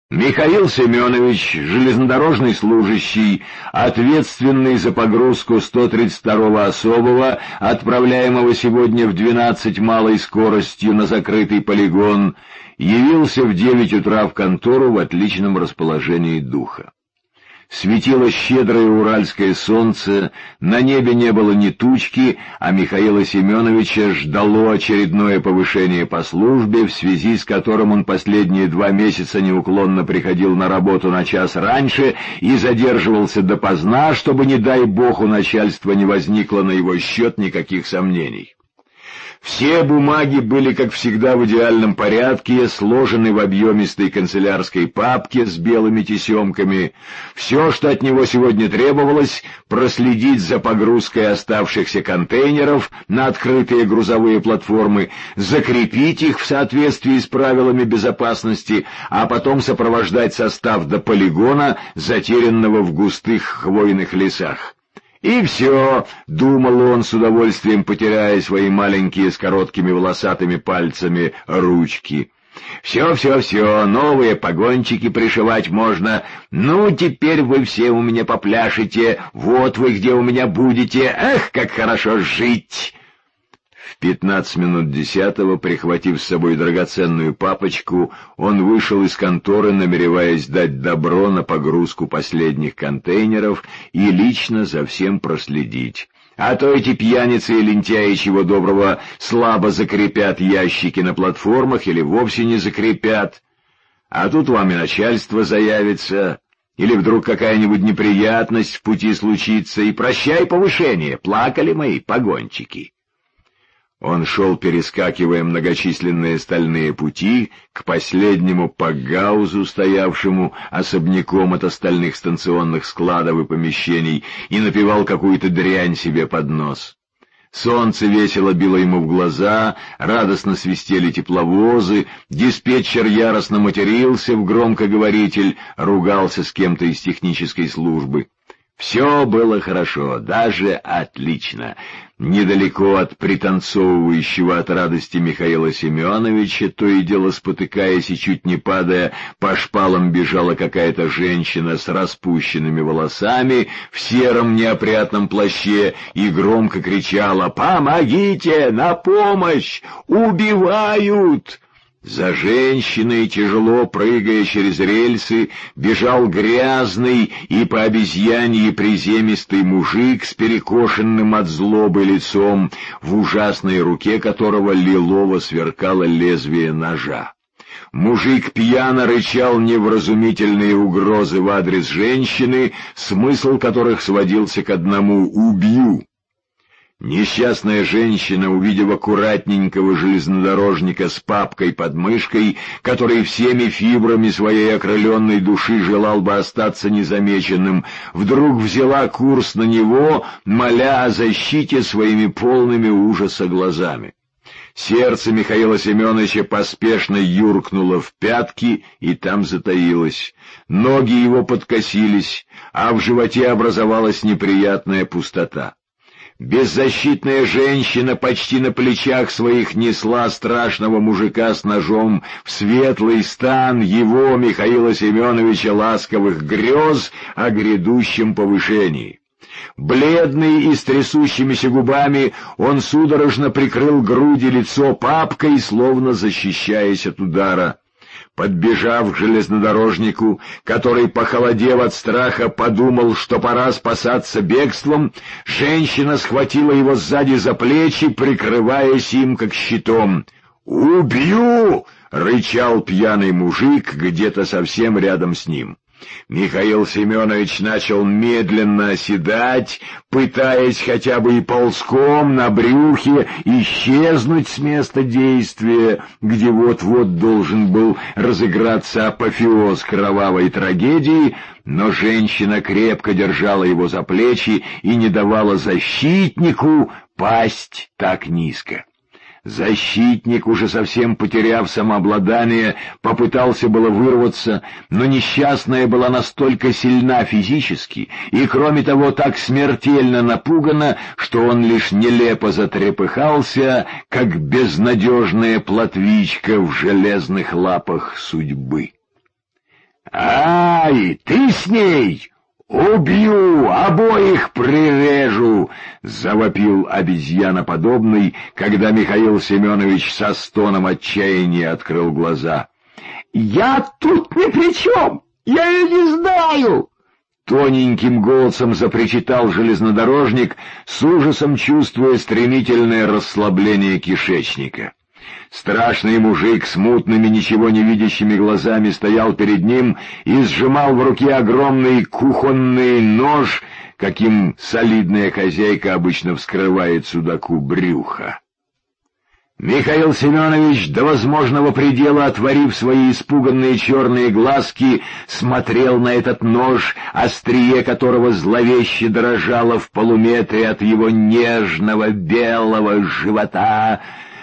Михаил Семенович, железнодорожный служащий, ответственный за погрузку 132-го особого, отправляемого сегодня в 12 малой скоростью на закрытый полигон, явился в 9 утра в контору в отличном расположении духа. Светило щедрое уральское солнце, на небе не было ни тучки, а Михаила Семеновича ждало очередное повышение по службе, в связи с которым он последние 2 месяца неуклонно приходил на работу на час раньше и задерживался допоздна, чтобы, не дай бог, у начальства не возникло на его счет никаких сомнений. Все бумаги были, как всегда, в идеальном порядке, сложены в объемистой канцелярской папке с белыми тесемками. Все, что от него сегодня требовалось, проследить за погрузкой оставшихся контейнеров на открытые грузовые платформы, закрепить их в соответствии с правилами безопасности, а потом сопровождать состав до полигона, затерянного в густых хвойных лесах. И все, — думал он, с удовольствием потирая свои маленькие с короткими волосатыми пальцами ручки. Все, новые погончики пришивать можно. Ну, теперь вы все у меня попляшете, вот вы где у меня будете, эх, как хорошо жить! В 15 минут 10-го, прихватив с собой драгоценную папочку, он вышел из конторы, намереваясь дать добро на погрузку последних контейнеров и лично за всем проследить. А то эти пьяницы и лентяи, чего доброго, слабо закрепят ящики на платформах или вовсе не закрепят. А тут вам и начальство заявится, или вдруг какая-нибудь неприятность в пути случится, и прощай повышение, плакали мои погончики. Он шел, перескакивая многочисленные стальные пути, к последнему пакгаузу, стоявшему особняком от остальных станционных складов и помещений, и напевал какую-то дрянь себе под нос. Солнце весело било ему в глаза, радостно свистели тепловозы, диспетчер яростно матерился в громкоговоритель, ругался с кем-то из технической службы. Все было хорошо, даже отлично. Недалеко от пританцовывающего от радости Михаила Семеновича, то и дело спотыкаясь и чуть не падая, по шпалам бежала какая-то женщина с распущенными волосами в сером неопрятном плаще и громко кричала: «Помогите! На помощь! Убивают!» За женщиной, тяжело прыгая через рельсы, бежал грязный и по обезьяньи приземистый мужик с перекошенным от злобы лицом, в ужасной руке которого лилово сверкало лезвие ножа. Мужик пьяно рычал невразумительные угрозы в адрес женщины, смысл которых сводился к одному: «Убью!». Несчастная женщина, увидев аккуратненького железнодорожника с папкой под мышкой, который всеми фибрами своей окрыленной души желал бы остаться незамеченным, вдруг взяла курс на него, моля о защите своими полными ужаса глазами. Сердце Михаила Семеновича поспешно юркнуло в пятки и там затаилось. Ноги его подкосились, а в животе образовалась неприятная пустота. Беззащитная женщина почти на плечах своих несла страшного мужика с ножом в светлый стан его, Михаила Семеновича, ласковых грез о грядущем повышении. Бледный и с трясущимися губами, он судорожно прикрыл грудь и лицо папкой, словно защищаясь от удара. Подбежав к железнодорожнику, который, похолодев от страха, подумал, что пора спасаться бегством, женщина схватила его сзади за плечи, прикрываясь им как щитом. «Убью!» — рычал пьяный мужик где-то совсем рядом с ним. Михаил Семенович начал медленно оседать, пытаясь хотя бы и ползком на брюхе исчезнуть с места действия, где вот-вот должен был разыграться апофеоз кровавой трагедии, но женщина крепко держала его за плечи и не давала защитнику пасть так низко. Защитник, уже совсем потеряв самообладание, попытался было вырваться, но несчастная была настолько сильна физически и, кроме того, так смертельно напугана, что он лишь нелепо затрепыхался, как безнадежная плотвичка в железных лапах судьбы. «Ай, ты с ней! Убью, обоих прирежу!» — завопил обезьяноподобный, когда Михаил Семенович со стоном отчаяния открыл глаза. «Я тут ни при чем! Я ее не знаю!» Тоненьким голосом запричитал железнодорожник, с ужасом чувствуя стремительное расслабление кишечника. Страшный мужик с мутными, ничего не видящими глазами стоял перед ним и сжимал в руке огромный кухонный нож, каким солидная хозяйка обычно вскрывает судаку брюхо. Михаил Семенович, до возможного предела отворив свои испуганные черные глазки, смотрел на этот нож, острие которого зловеще дрожало в полуметре от его нежного белого живота.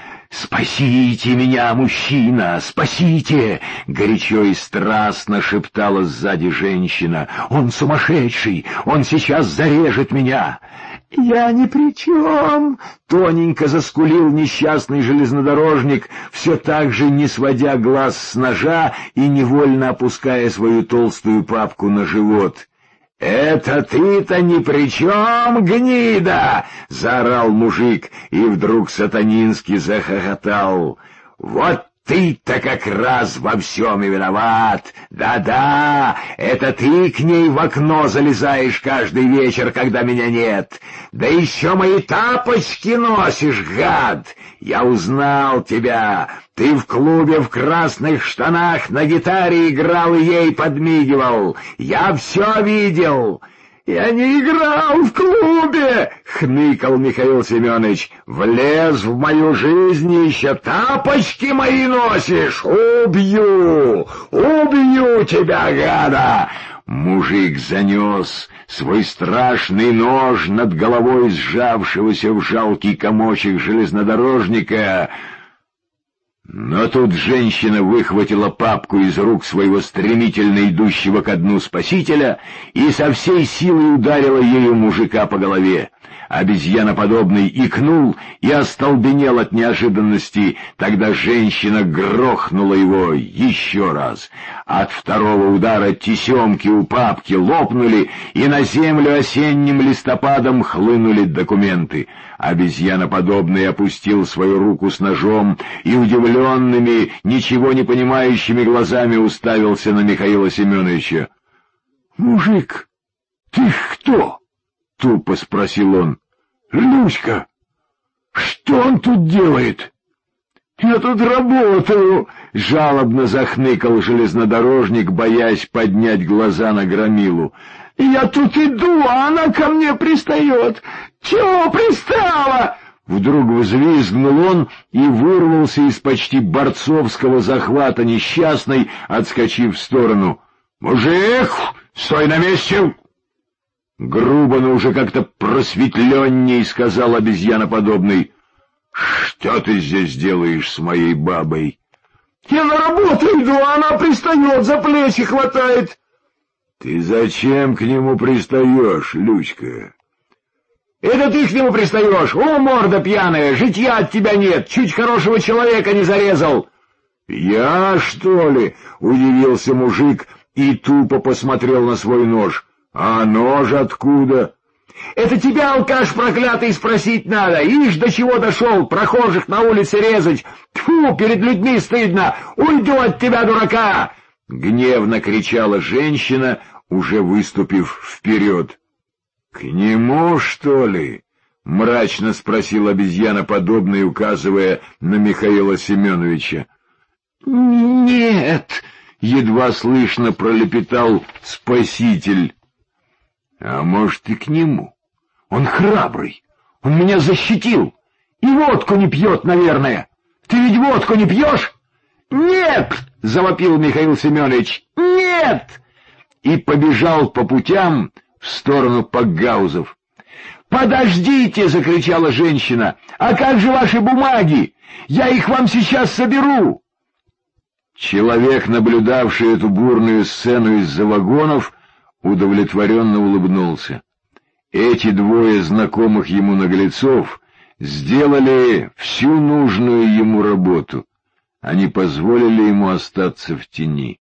«Спасите меня, мужчина, спасите!» — горячо и страстно шептала сзади женщина. «Он сумасшедший! Он сейчас зарежет меня!» «Я ни при чем!» — тоненько заскулил несчастный железнодорожник, все так же не сводя глаз с ножа и невольно опуская свою толстую папку на живот. «Это ты-то ни при чем, гнида!» — заорал мужик и вдруг сатанински захохотал. «Вот ты-то как раз во всем и виноват! Да-да, это ты к ней в окно залезаешь каждый вечер, когда меня нет! Да еще мои тапочки носишь, гад! Я узнал тебя! Ты в клубе в красных штанах на гитаре играл и ей подмигивал! Я все видел!» «Я не играл в клубе!» — хныкал Михаил Семенович. «Влез в мою жизнь и еще тапочки мои носишь! Убью! Убью тебя, гада!» Мужик занес свой страшный нож над головой сжавшегося в жалкий комочек железнодорожника. Но тут женщина выхватила папку из рук своего стремительно идущего ко дну спасителя и со всей силой ударила ею мужика по голове. Обезьяноподобный икнул и остолбенел от неожиданности. Тогда женщина грохнула его еще раз. От второго удара тесемки у папки лопнули, и на землю осенним листопадом хлынули документы. Обезьяноподобный опустил свою руку с ножом и удивленными, ничего не понимающими глазами уставился на Михаила Семеновича. «Мужик, ты кто?» — тупо спросил он. «Люська, что он тут делает?» «Я тут работаю!» — жалобно захныкал железнодорожник, боясь поднять глаза на громилу. «Я тут иду, а она ко мне пристает! Чего пристала?» Вдруг взвизгнул он и вырвался из почти борцовского захвата несчастной, отскочив в сторону. «Мужик, стой на месте!» Грубо, но уже как-то просветленней сказал обезьяноподобный. «Что ты здесь делаешь с моей бабой?» «Я на работу иду, а она пристает, за плечи хватает». «Ты зачем к нему пристаешь, Люська?» «Это ты к нему пристаешь! О, морда пьяная, житья от тебя нет, чуть хорошего человека не зарезал!» «Я, что ли?» — удивился мужик и тупо посмотрел на свой нож. «А нож откуда?» «Это тебя, алкаш проклятый, спросить надо! Ишь, до чего дошел, прохожих на улице резать! Тьфу, перед людьми стыдно! Уйду от тебя, дурака!» Гневно кричала женщина, уже выступив вперед. «К нему, что ли?» — мрачно спросил обезьяноподобный, указывая на Михаила Семеновича. «Нет!» — едва слышно пролепетал спаситель. «А может, и к нему? Он храбрый, он меня защитил, и водку не пьет, наверное. Ты ведь водку не пьешь?» «Нет!» — завопил Михаил Семенович. «Нет!» И побежал по путям в сторону Пакгаузов. «Подождите!» — закричала женщина. «А как же ваши бумаги? Я их вам сейчас соберу!» Человек, наблюдавший эту бурную сцену из-за вагонов, удовлетворенно улыбнулся. Эти двое знакомых ему наглецов сделали всю нужную ему работу. Они позволили ему остаться в тени.